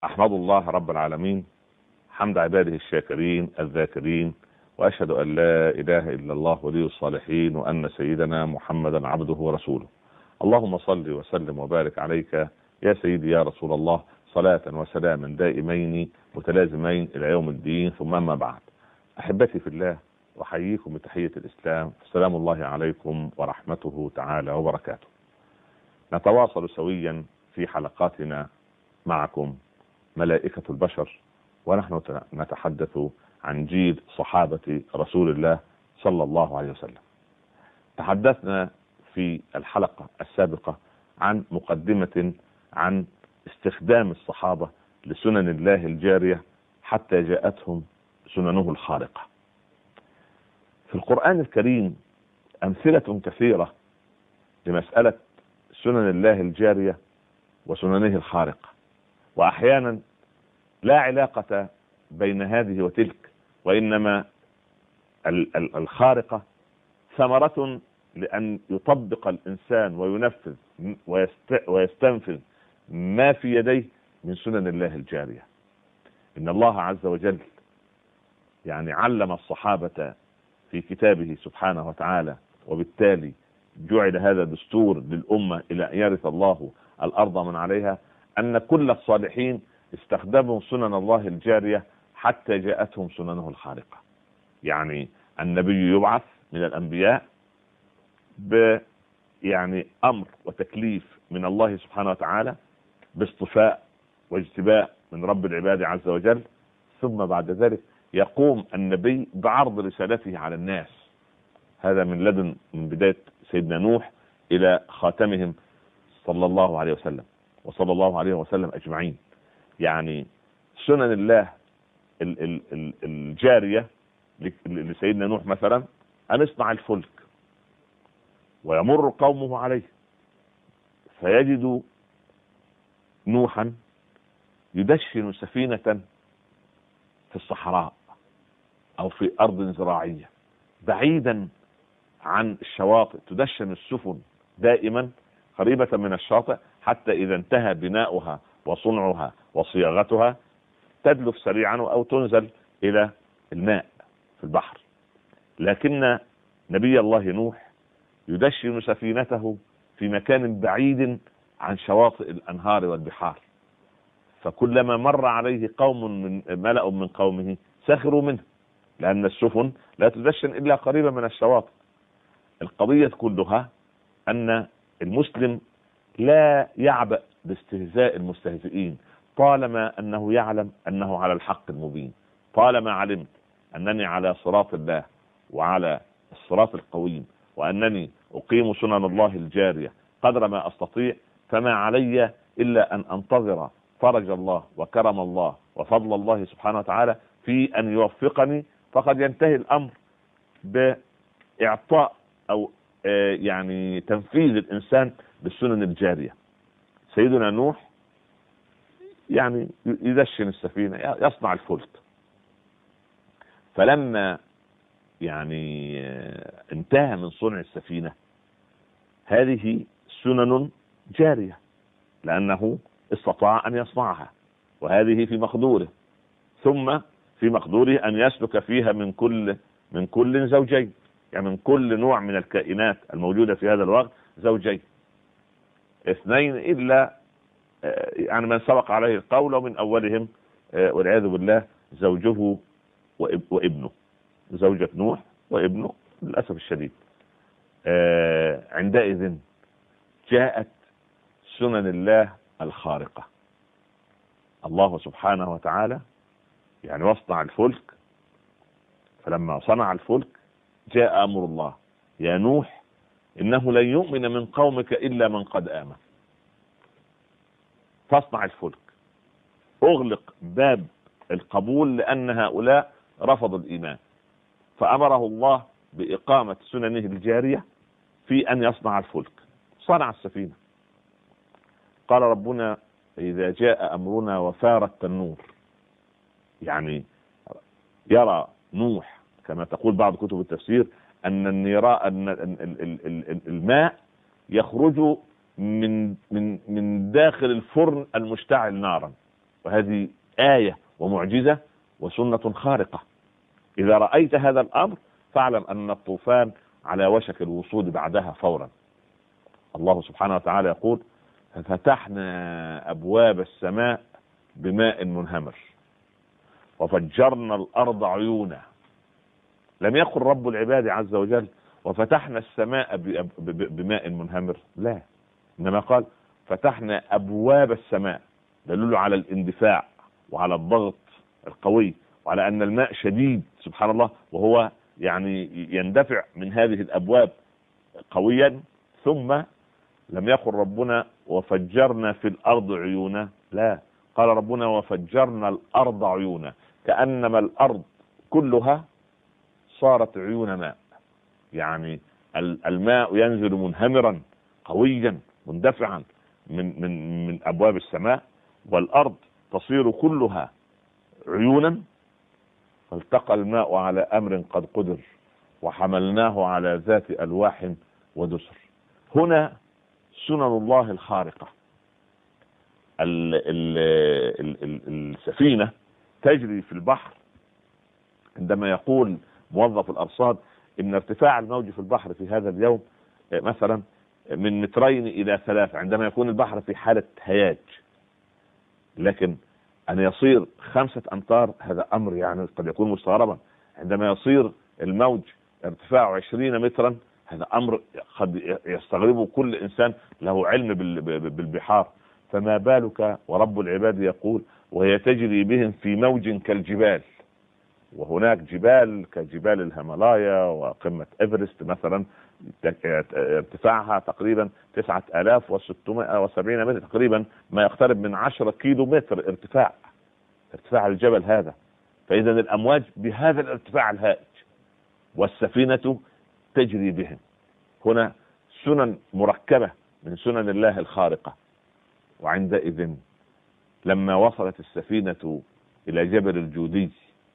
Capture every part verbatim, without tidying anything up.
أحمد الله رب العالمين حمد عباده الشاكرين الذاكرين، وأشهد أن لا إله إلا الله ولي الصالحين، وأن سيدنا محمدا عبده ورسوله. اللهم صل وسلم وبارك عليك يا سيدي يا رسول الله، صلاة وسلاما دائمين متلازمين إلى يوم الدين، ثم أما بعد. أحبتي في الله، أحييكم بتحية الإسلام، سلام الله عليكم ورحمته تعالى وبركاته. نتواصل سويا في حلقاتنا معكم ملائكة البشر، ونحن نتحدث عن جيل صحابة رسول الله صلى الله عليه وسلم. تحدثنا في الحلقة السابقة عن مقدمة عن استخدام الصحابة لسنن الله الجارية حتى جاءتهم سننه الخارقة. في القرآن الكريم أمثلة كثيرة لمسألة سنن الله الجارية وسننه الخارقة، وأحيانا لا علاقة بين هذه وتلك، وإنما الخارقة ثمرة لأن يطبق الإنسان وينفذ ويستنفذ ما في يديه من سنن الله الجارية. إن الله عز وجل يعني علم الصحابة في كتابه سبحانه وتعالى، وبالتالي جعل هذا دستور للأمة إلى أن يرث الله الأرض من عليها، أن كل الصالحين استخدموا سنن الله الجارية حتى جاءتهم سننه الخارقة. يعني النبي يبعث من الأنبياء ب يعني أمر وتكليف من الله سبحانه وتعالى، باصطفاء واجتباء من رب العباد عز وجل، ثم بعد ذلك يقوم النبي بعرض رسالته على الناس. هذا من لدن من بداية سيدنا نوح إلى خاتمهم صلى الله عليه وسلم وصلى الله عليه وسلم أجمعين. يعني سنن الله الجارية لسيدنا نوح مثلا أن يصنع الفلك ويمر قومه عليه، فيجد نوحا يدشن سفينة في الصحراء أو في أرض زراعية بعيدا عن الشواطئ، تدشن السفن دائما قريبة من الشاطئ، حتى إذا انتهى بناؤها وصنعها وصياغتها تدلف سريعا أو تنزل إلى الماء في البحر. لكن نبي الله نوح يدشن سفينته في مكان بعيد عن شواطئ الأنهار والبحار، فكلما مر عليه قوم من ملأ من قومه سخروا منه، لأن السفن لا تدشن إلا قريبا من الشواطئ. القضية كلها أن المسلم لا يعبأ باستهزاء المستهزئين، طالما أنه يعلم أنه على الحق المبين. طالما علمت أنني على صراط الله وعلى الصراط القويم، وأنني أقيم سنن الله الجارية قدر ما أستطيع، فما علي إلا أن أنتظر فرج الله وكرم الله وفضل الله سبحانه وتعالى في أن يوفقني. فقد ينتهي الأمر بإعطاء أو يعني تنفيذ الإنسان بالسنن الجارية. سيدنا نوح يعني يدشن السفينة، يصنع الفلك، فلما يعني انتهى من صنع السفينة هذه سنن جارية، لأنه استطاع أن يصنعها، وهذه في مقدوره. ثم في مقدوره أن يسلك فيها من كل من كل زوجين، يعني من كل نوع من الكائنات الموجودة في هذا الوقت زوجين، اثنين إلا يعني من سبق عليه القول، ومن أولهم والعياذ بالله زوجه وابنه، زوجة نوح وابنه للأسف الشديد. عندئذ جاءت سنن الله الخارقة. الله سبحانه وتعالى يعني واصنع الفلك، فلما صنع الفلك جاء أمر الله: يا نوح إنه لن يؤمن من قومك إلا من قد آمن. فاصنع الفلك. أغلق باب القبول لأن هؤلاء رفضوا الإيمان، فأمره الله بإقامة سننه الجارية في أن يصنع الفلك. صنع السفينة. قال ربنا: إذا جاء أمرنا وفار التنور. يعني يرى نوح كما تقول بعض كتب التفسير أن النيراء أن الماء يخرج من من من داخل الفرن المشتعل نارا، وهذه آية ومعجزة وسنة خارقة. إذا رأيت هذا الأمر فاعلم أن الطوفان على وشك الوصول بعدها فورا. الله سبحانه وتعالى يقول: ففتحنا أبواب السماء بماء منهمر وفجرنا الأرض عيونا. لم يقل رب العباد عز وجل وفتحنا السماء بماء منهمر، لا، إنما قال فتحنا أبواب السماء، دليل على الاندفاع وعلى الضغط القوي وعلى أن الماء شديد سبحان الله، وهو يعني يندفع من هذه الأبواب قويا. ثم لم يقل ربنا وفجرنا في الأرض عيونا، لا، قال ربنا وفجرنا الأرض عيونا، كأنما الأرض كلها صارت عيون ماء، يعني الماء ينزل منهمرا قويا مندفعا من من من أبواب السماء، والأرض تصير كلها عيونا. فالتقى الماء على أمر قد قدر وحملناه على ذات ألواح ودسر. هنا سنن الله الخارقة. ال ال ال ال السفينة تجري في البحر. عندما يقول موظف الأرصاد إن ارتفاع الموج في البحر في هذا اليوم مثلا من مترين إلى ثلاثة، عندما يكون البحر في حالة هياج، لكن أن يصير خمسة أمتار هذا أمر يعني قد يكون مستغربا. عندما يصير الموج ارتفاعه عشرين مترا هذا أمر قد يستغربه كل إنسان له علم بالبحار، فما بالك ورب العباد يقول وهي تجري بهم في موج كالجبال. وهناك جبال كجبال الهيمالايا وقمة إيفرست مثلا ارتفاعها تقريبا تسعة آلاف وستمائة وسبعين متر، تقريبا ما يقترب من عشرة كيلو متر ارتفاع ارتفاع الجبل هذا. فإذا الأمواج بهذا الارتفاع الهائج والسفينة تجري بهم. هنا سنن مركبة من سنن الله الخارقة. وعندئذ لما وصلت السفينة إلى جبل الجودي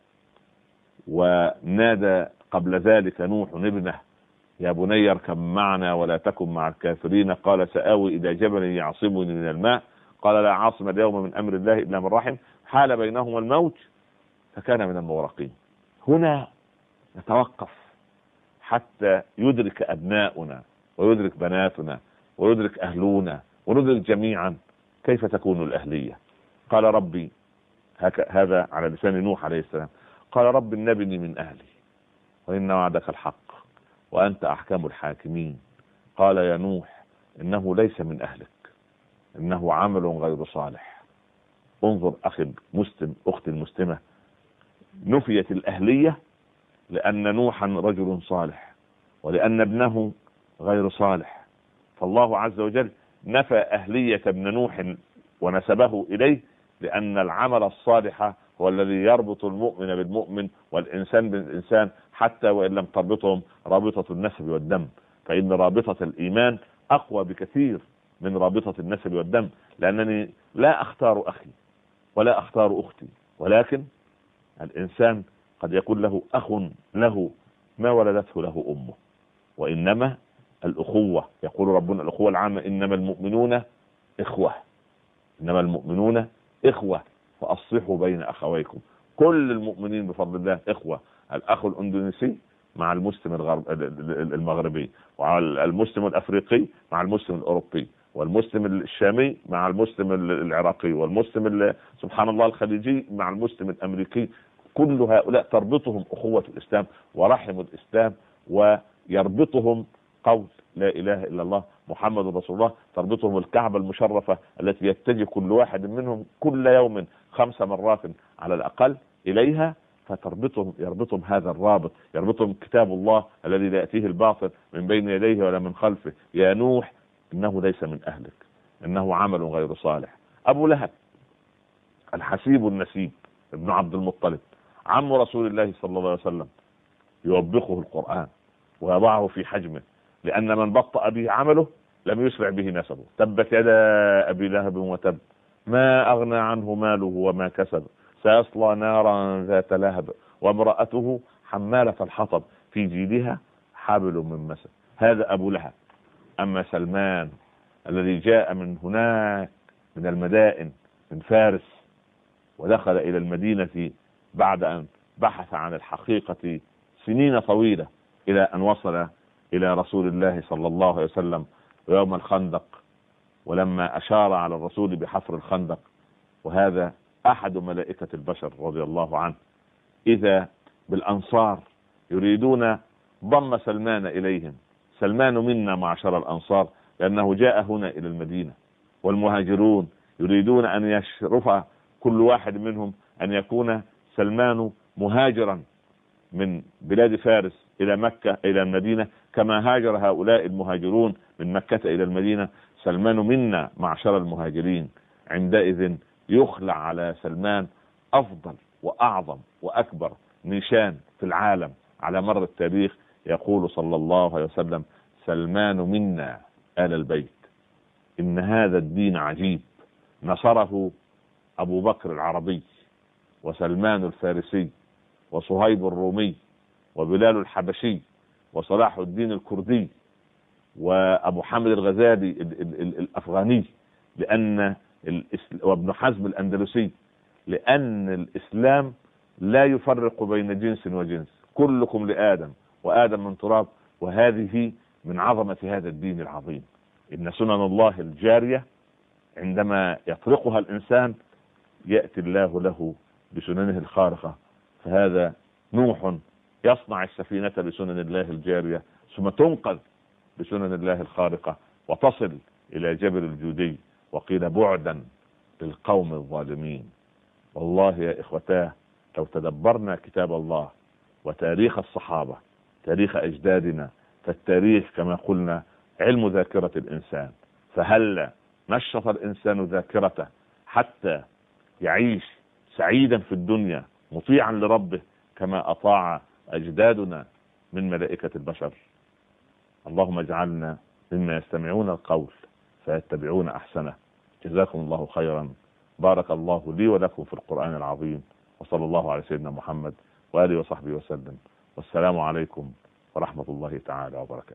ونادى قبل ذلك نوح ابنه يا بني اركب معنا ولا تكن مع الكافرين، قال سآوي إلى جبل يعصمني من الماء، قال لا عاصم اليوم من أمر الله إلا من رحم، حال بينهما الموج فكان من المغرقين. هنا نتوقف حتى يدرك أبناؤنا ويدرك بناتنا ويدرك أهلنا وندرك جميعا كيف تكون الأهلية. قال ربي هذا على لسان نوح عليه السلام، قال رب نبني من أهلي وإن وعدك الحق وأنت أحكم الحاكمين. قال يا نوح إنه ليس من أهلك إنه عمل غير صالح. انظر أخي المسلم أختي المسلمة، نفيت الأهلية لأن نوحا رجل صالح ولأن ابنه غير صالح، فالله عز وجل نفى أهلية ابن نوح ونسبه إليه لأن العمل الصالح هو الذي يربط المؤمن بالمؤمن والإنسان بالإنسان، حتى وإن لم تربطهم رابطة النسب والدم، فإن رابطة الإيمان أقوى بكثير من رابطة النسب والدم، لأنني لا أختار أخي ولا أختار أختي، ولكن الإنسان قد يكون له أخ له ما ولدته له أمه. وإنما الأخوة يقول ربنا الأخوة العامة إنما المؤمنون إخوة إنما المؤمنون إخوة فأصلحوا بين أخويكم. كل المؤمنين بفضل الله إخوة. الأخ الأندونيسي مع المسلم المغربي، والمسلم الأفريقي مع المسلم الأوروبي، والمسلم الشامي مع المسلم العراقي، والمسلم سبحان الله الخليجي مع المسلم الأمريكي. كل هؤلاء تربطهم أخوة الإسلام ورحم الإسلام، ويربطهم قول لا إله إلا الله محمد رسول الله، تربطهم الكعبة المشرفة التي يتجه كل واحد منهم كل يوم خمس مرات على الأقل إليها، فتربطهم يربطهم هذا الرابط، يربطهم كتاب الله الذي لا يأتيه الباطل من بين يديه ولا من خلفه. يا نوح إنه ليس من أهلك إنه عمل غير صالح. أبو لهب الحسيب النسيب ابن عبد المطلب عم رسول الله صلى الله عليه وسلم يوبخه القرآن ويضعه في حجمه، لأن من بطأ به عمله لم يسرع به نسبه. تبت يدا أبي لهب وتب ما أغنى عنه ماله وما كسب سيصلى نارا ذات لهب وامرأته حمالة الحطب في جيدها حبل من مسد. هذا أبو لهب. أما سلمان الذي جاء من هناك من المدائن من فارس ودخل إلى المدينة بعد أن بحث عن الحقيقة سنين طويلة، إلى أن وصل إلى رسول الله صلى الله عليه وسلم يوم الخندق، ولما أشار على الرسول بحفر الخندق، وهذا أحد ملائكة البشر رضي الله عنه، إذا بالأنصار يريدون ضم سلمان إليهم. سلمان منا معشر الأنصار لأنه جاء هنا إلى المدينة، والمهاجرون يريدون أن يشرف كل واحد منهم أن يكون سلمان مهاجرا من بلاد فارس إلى مكة إلى المدينة، كما هاجر هؤلاء المهاجرون من مكة إلى المدينة. سلمان منا معشر المهاجرين. عندئذ يخلع على سلمان أفضل وأعظم وأكبر نيشان في العالم على مر التاريخ. يقول صلى الله عليه وسلم: سلمان منا آل البيت. إن هذا الدين عجيب، نصره أبو بكر العربي، وسلمان الفارسي، وصهيب الرومي، وبلال الحبشي، وصلاح الدين الكردي، وأبو حامد الغزالي الأفغاني، لأن وابن حزم الأندلسي، لأن الإسلام لا يفرق بين جنس وجنس، كلكم لآدم وآدم من تراب. وهذه من عظمة هذا الدين العظيم. إن سنن الله الجارية عندما يطرقها الإنسان يأتي الله له بسننه الخارقة. فهذا نوح يصنع السفينة بسنن الله الجارية، ثم تنقذ بسنن الله الخارقة وتصل إلى جبل الجودي، وقيل بعدا للقوم الظالمين. والله يا إخوتاه، لو تدبرنا كتاب الله وتاريخ الصحابة، تاريخ أجدادنا، فالتاريخ كما قلنا علم ذاكرة الإنسان. فهل نشط الإنسان ذاكرته حتى يعيش سعيدا في الدنيا مطيعا لربه كما أطاع أجدادنا من ملائكة البشر؟ اللهم اجعلنا مما يستمعون القول فيتبعون أحسنه. جزاكم الله خيرا. بارك الله لي ولكم في القرآن العظيم، وصلى الله على سيدنا محمد وآله وصحبه وسلم. والسلام عليكم ورحمة الله تعالى وبركاته.